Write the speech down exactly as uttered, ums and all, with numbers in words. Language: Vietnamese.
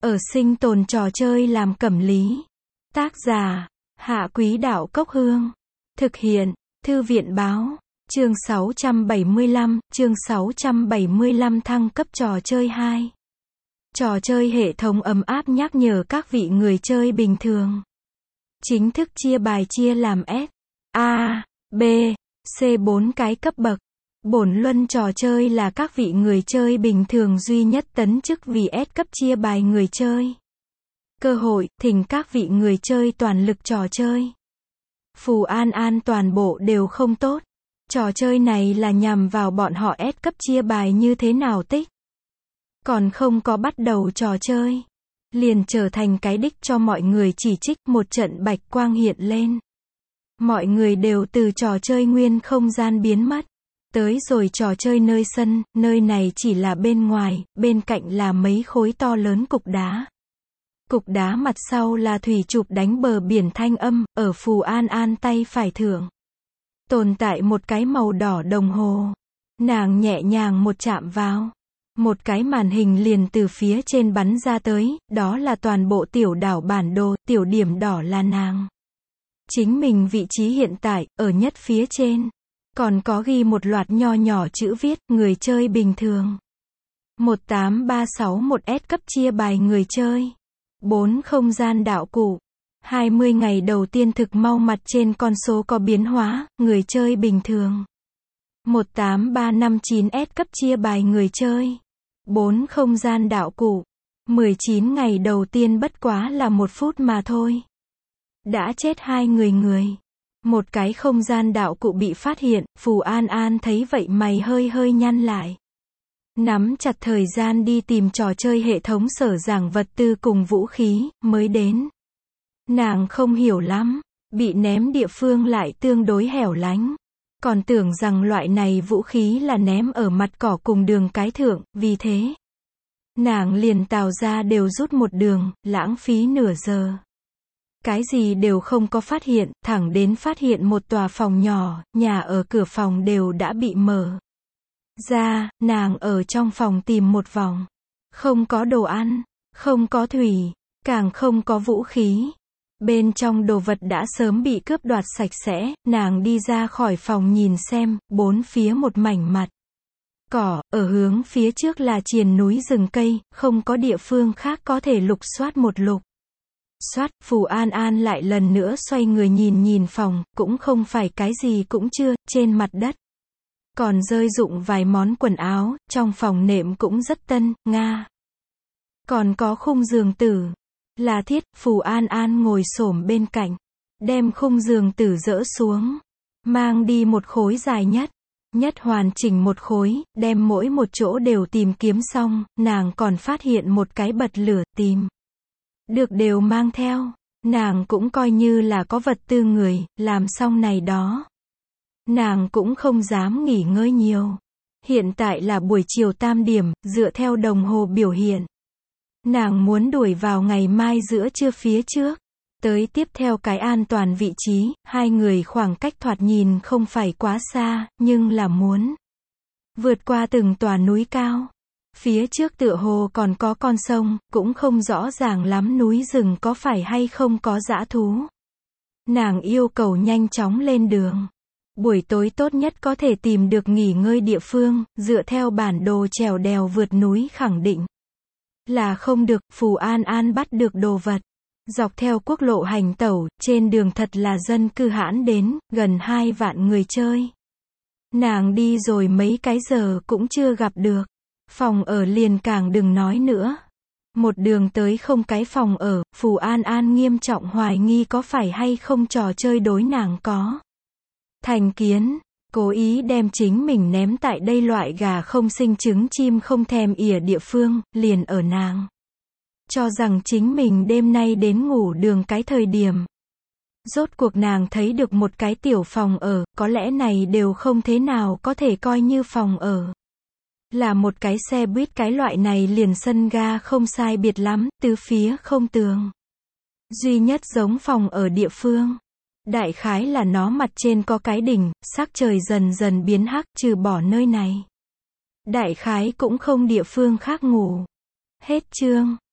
Ở sinh tồn trò chơi làm cẩm lý. Tác giả, Hạ Quý Đạo Cốc Hương. Thực hiện, Thư viện Báo. Chương sáu trăm bảy mươi lăm, chương sáu trăm bảy mươi lăm thăng cấp trò chơi hai. Trò chơi hệ thống ấm áp nhắc nhở các vị người chơi bình thường. Chính thức chia bài chia làm S, A, B, C bốn cái cấp bậc. Bổn luân trò chơi là các vị người chơi bình thường duy nhất tấn chức vì S cấp chia bài người chơi. Cơ hội, thỉnh các vị người chơi toàn lực trò chơi. Phù an an toàn bộ đều không tốt. Trò chơi này là nhằm vào bọn họ S cấp chia bài như thế nào tích. Còn không có bắt đầu trò chơi. Liền trở thành cái đích cho mọi người chỉ trích, một trận bạch quang hiện lên. Mọi người đều từ trò chơi nguyên không gian biến mất. Tới rồi trò chơi nơi sân, nơi này chỉ là bên ngoài, bên cạnh là mấy khối to lớn cục đá. Cục đá mặt sau là thủy chụp đánh bờ biển thanh âm, ở Phù An An tay phải thượng. Tồn tại một cái màu đỏ đồng hồ. Nàng nhẹ nhàng một chạm vào. Một cái màn hình liền từ phía trên bắn ra tới, đó là toàn bộ tiểu đảo bản đồ, tiểu điểm đỏ là nàng. Chính mình vị trí hiện tại, ở nhất phía trên. Còn có ghi một loạt nho nhỏ chữ viết, người chơi bình thường. một tám ba sáu một S cấp chia bài người chơi. bốn không gian đạo cụ. hai mươi ngày đầu tiên thực mau mặt trên con số có biến hóa, người chơi bình thường. một tám ba năm chín S cấp chia bài người chơi. bốn không gian đạo cụ. mười chín ngày đầu tiên bất quá là một phút mà thôi. Đã chết hai người người. Một cái không gian đạo cụ bị phát hiện, Phù An An thấy vậy mày hơi hơi nhăn lại. Nắm chặt thời gian đi tìm trò chơi hệ thống sở giảng vật tư cùng vũ khí, mới đến. Nàng không hiểu lắm, bị ném địa phương lại tương đối hẻo lánh. Còn tưởng rằng loại này vũ khí là ném ở mặt cỏ cùng đường cái thượng, vì thế. Nàng liền tào ra đều rút một đường, lãng phí nửa giờ. Cái gì đều không có phát hiện, thẳng đến phát hiện một tòa phòng nhỏ, nhà ở cửa phòng đều đã bị mở ra, nàng ở trong phòng tìm một vòng. Không có đồ ăn, không có thủy, càng không có vũ khí. Bên trong đồ vật đã sớm bị cướp đoạt sạch sẽ, nàng đi ra khỏi phòng nhìn xem, bốn phía một mảnh mặt cỏ, ở hướng phía trước là triền núi rừng cây, không có địa phương khác có thể lục soát một lục. Soát, Phù An An lại lần nữa xoay người nhìn nhìn phòng, cũng không phải cái gì cũng chưa, trên mặt đất. Còn rơi rụng vài món quần áo, trong phòng nệm cũng rất tân, nga. Còn có khung giường tử. Là thiết, Phù An An ngồi xổm bên cạnh. Đem khung giường tử dỡ xuống. Mang đi một khối dài nhất. Nhất hoàn chỉnh một khối, đem mỗi một chỗ đều tìm kiếm xong, nàng còn phát hiện một cái bật lửa, tìm. Được đều mang theo, nàng cũng coi như là có vật tư người, làm xong này đó. Nàng cũng không dám nghỉ ngơi nhiều. Hiện tại là buổi chiều tam điểm, dựa theo đồng hồ biểu hiện. Nàng muốn đuổi vào ngày mai giữa trưa phía trước. Tới tiếp theo cái an toàn vị trí, hai người khoảng cách thoạt nhìn không phải quá xa, nhưng là muốn vượt qua từng tòa núi cao. Phía trước tựa hồ còn có con sông, cũng không rõ ràng lắm núi rừng có phải hay không có dã thú. Nàng yêu cầu nhanh chóng lên đường. Buổi tối tốt nhất có thể tìm được nghỉ ngơi địa phương, dựa theo bản đồ trèo đèo vượt núi khẳng định. Là không được, Phù An An bắt được đồ vật. Dọc theo quốc lộ hành tẩu, trên đường thật là dân cư hãn đến, gần hai vạn người chơi. Nàng đi rồi mấy cái giờ cũng chưa gặp được. Phòng ở liền càng đừng nói nữa. Một đường tới không cái phòng ở, Phù An An nghiêm trọng hoài nghi có phải hay không trò chơi đối nàng có thành kiến, cố ý đem chính mình ném tại đây loại gà không sinh trứng chim không thèm ỉa địa phương, liền ở nàng. Cho rằng chính mình đêm nay đến ngủ đường cái thời điểm. Rốt cuộc nàng thấy được một cái tiểu phòng ở, có lẽ này đều không thế nào có thể coi như phòng ở. Là một cái xe buýt cái loại này liền sân ga không sai biệt lắm, tứ phía không tường. Duy nhất giống phòng ở địa phương. Đại khái là nó mặt trên có cái đỉnh, sắc trời dần dần biến hắc, trừ bỏ nơi này. Đại khái cũng không địa phương khác ngủ. Hết chương.